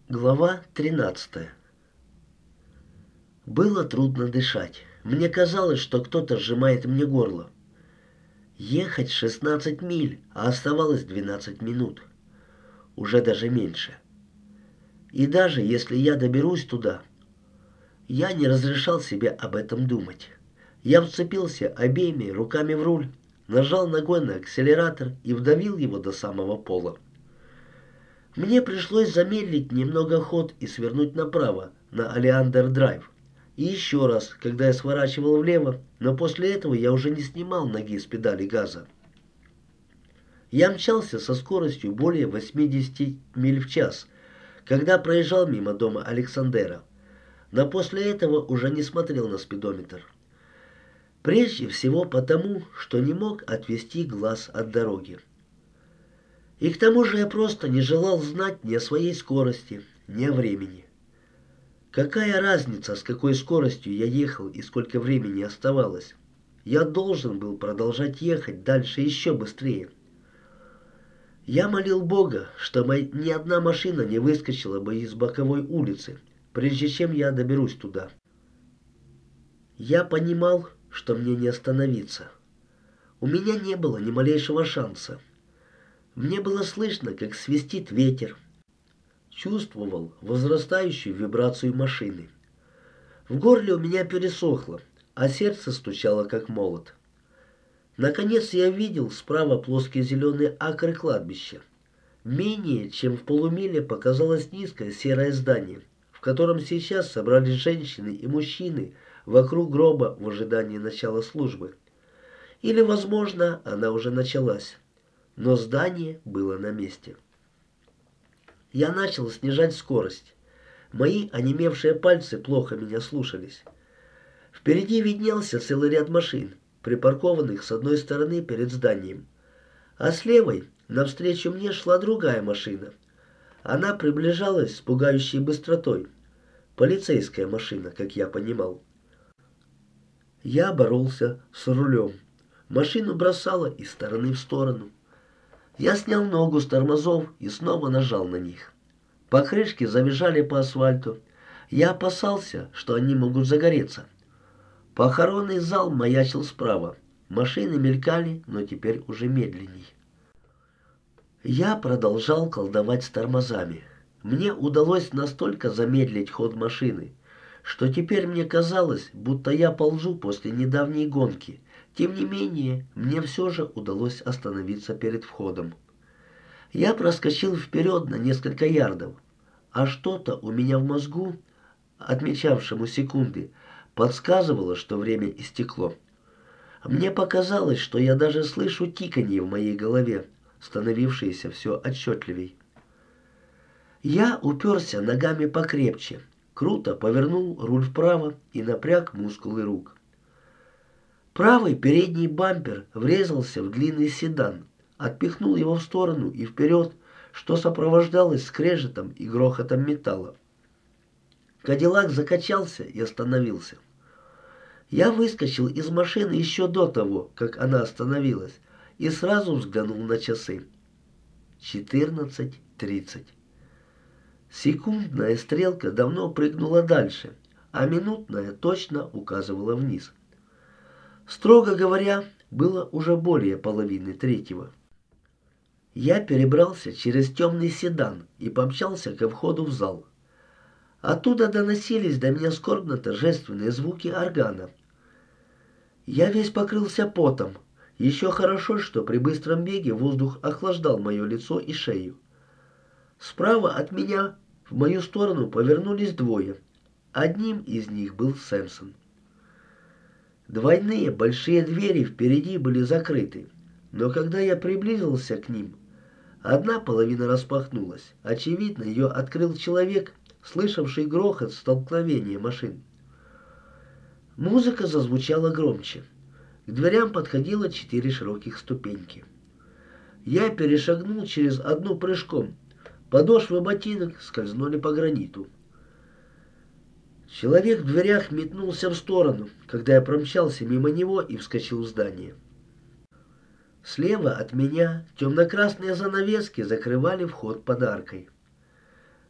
Глава 13. Было трудно дышать. Мне казалось, что кто-то сжимает мне горло. Ехать 16 миль, а оставалось 12 минут. Уже даже меньше. И даже если я доберусь туда, я не разрешал себе об этом думать. Я вцепился обеими руками в руль, нажал ногой на акселератор и вдавил его до самого пола. Мне пришлось замедлить немного ход и свернуть направо, на Алиандер-драйв. И еще раз, когда я сворачивал влево, но после этого я уже не снимал ноги с педали газа. Я мчался со скоростью более 80 миль в час, когда проезжал мимо дома Александера, но после этого уже не смотрел на спидометр. Прежде всего потому, что не мог отвести глаз от дороги. И к тому же я просто не желал знать ни о своей скорости, ни о времени. Какая разница, с какой скоростью я ехал и сколько времени оставалось? Я должен был продолжать ехать дальше еще быстрее. Я молил Бога, чтобы ни одна машина не выскочила бы из боковой улицы, прежде чем я доберусь туда. Я понимал, что мне не остановиться. У меня не было ни малейшего шанса. Мне было слышно, как свистит ветер. Чувствовал возрастающую вибрацию машины. В горле у меня пересохло, а сердце стучало как молот. Наконец я видел справа плоские зеленые акры кладбища. Менее чем в полумиле показалось низкое серое здание, в котором сейчас собрались женщины и мужчины вокруг гроба в ожидании начала службы. Или, возможно, она уже началась, но здание было на месте. Я начал снижать скорость. Мои онемевшие пальцы плохо меня слушались. Впереди виднелся целый ряд машин, припаркованных с одной стороны перед зданием, а с левой навстречу мне шла другая машина. Она приближалась с пугающей быстротой. Полицейская машина, как я понимал. Я боролся с рулем. Машину бросало из стороны в сторону. Я снял ногу с тормозов и снова нажал на них. Покрышки завизжали по асфальту. Я опасался, что они могут загореться. Похоронный зал маячил справа. Машины мелькали, но теперь уже медленней. Я продолжал колдовать с тормозами. Мне удалось настолько замедлить ход машины, что теперь мне казалось, будто я ползу после недавней гонки. Тем не менее, мне все же удалось остановиться перед входом. Я проскочил вперед на несколько ярдов, а что-то у меня в мозгу, отмечавшему секунды, подсказывало, что время истекло. Мне показалось, что я даже слышу тиканье в моей голове, становившееся все отчетливей. Я уперся ногами покрепче, круто повернул руль вправо и напряг мускулы рук. Правый передний бампер врезался в длинный седан, отпихнул его в сторону и вперед, что сопровождалось скрежетом и грохотом металла. Кадиллак закачался и остановился. Я выскочил из машины еще до того, как она остановилась, и сразу взглянул на часы. 14:30. Секундная стрелка давно прыгнула дальше, а минутная точно указывала вниз. Строго говоря, было уже более половины третьего. Я перебрался через темный седан и помчался ко входу в зал. Оттуда доносились до меня скорбно-торжественные звуки органа. Я весь покрылся потом. Еще хорошо, что при быстром беге воздух охлаждал мое лицо и шею. Справа от меня в мою сторону повернулись двое. Одним из них был Сэмпсон. Двойные большие двери впереди были закрыты, но когда я приблизился к ним, одна половина распахнулась. Очевидно, ее открыл человек, слышавший грохот столкновения машин. Музыка зазвучала громче. К дверям подходило 4 широких ступеньки. Я перешагнул через одну прыжком. Подошвы ботинок скользнули по граниту. Человек в дверях метнулся в сторону, когда я промчался мимо него и вскочил в здание. Слева от меня темно-красные занавески закрывали вход под аркой.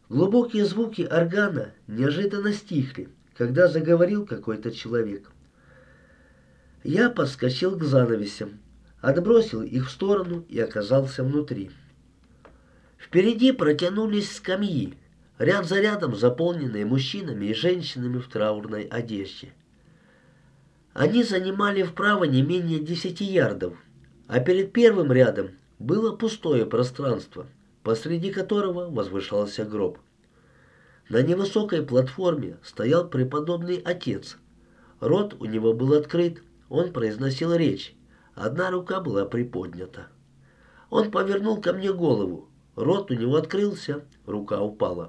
Глубокие звуки органа неожиданно стихли, когда заговорил какой-то человек. Я подскочил к занавесям, отбросил их в сторону и оказался внутри. Впереди протянулись скамьи, ряд за рядом заполненные мужчинами и женщинами в траурной одежде. Они занимали вправо не менее 10 ярдов, а перед первым рядом было пустое пространство, посреди которого возвышался гроб. На невысокой платформе стоял преподобный отец. Рот у него был открыт, он произносил речь, одна рука была приподнята. Он повернул ко мне голову, рот у него открылся, рука упала.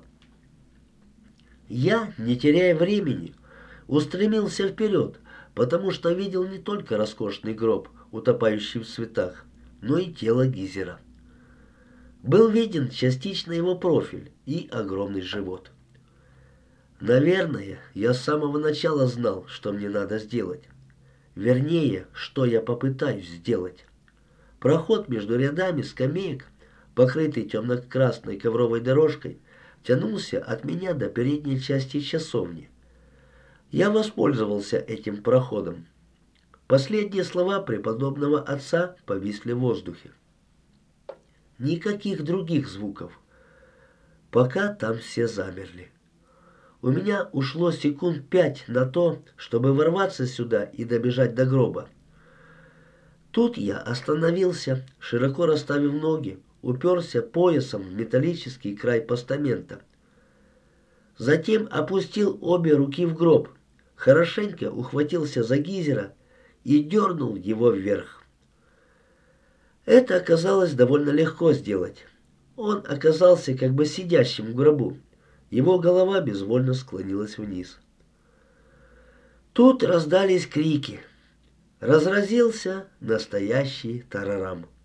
Я, не теряя времени, устремился вперед, потому что видел не только роскошный гроб, утопающий в цветах, но и тело Гизера. Был виден частично его профиль и огромный живот. Наверное, я с самого начала знал, что мне надо сделать. Вернее, что я попытаюсь сделать. Проход между рядами скамеек, покрытый темно-красной ковровой дорожкой, тянулся от меня до передней части часовни. Я воспользовался этим проходом. Последние слова преподобного отца повисли в воздухе. Никаких других звуков. Пока там все замерли. У меня ушло секунд 5 на то, чтобы ворваться сюда и добежать до гроба. Тут я остановился, широко расставив ноги, уперся поясом в металлический край постамента. Затем опустил обе руки в гроб, хорошенько ухватился за Гизера и дернул его вверх. Это оказалось довольно легко сделать. Он оказался как бы сидящим в гробу. Его голова безвольно склонилась вниз. Тут раздались крики. Разразился настоящий тарарам.